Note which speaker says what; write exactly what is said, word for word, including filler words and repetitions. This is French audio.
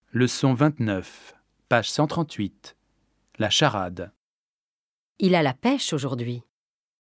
Speaker 1: Leçon vingt-neuf, page cent trente-huit. La charade.
Speaker 2: Il a la pêche aujourd'hui.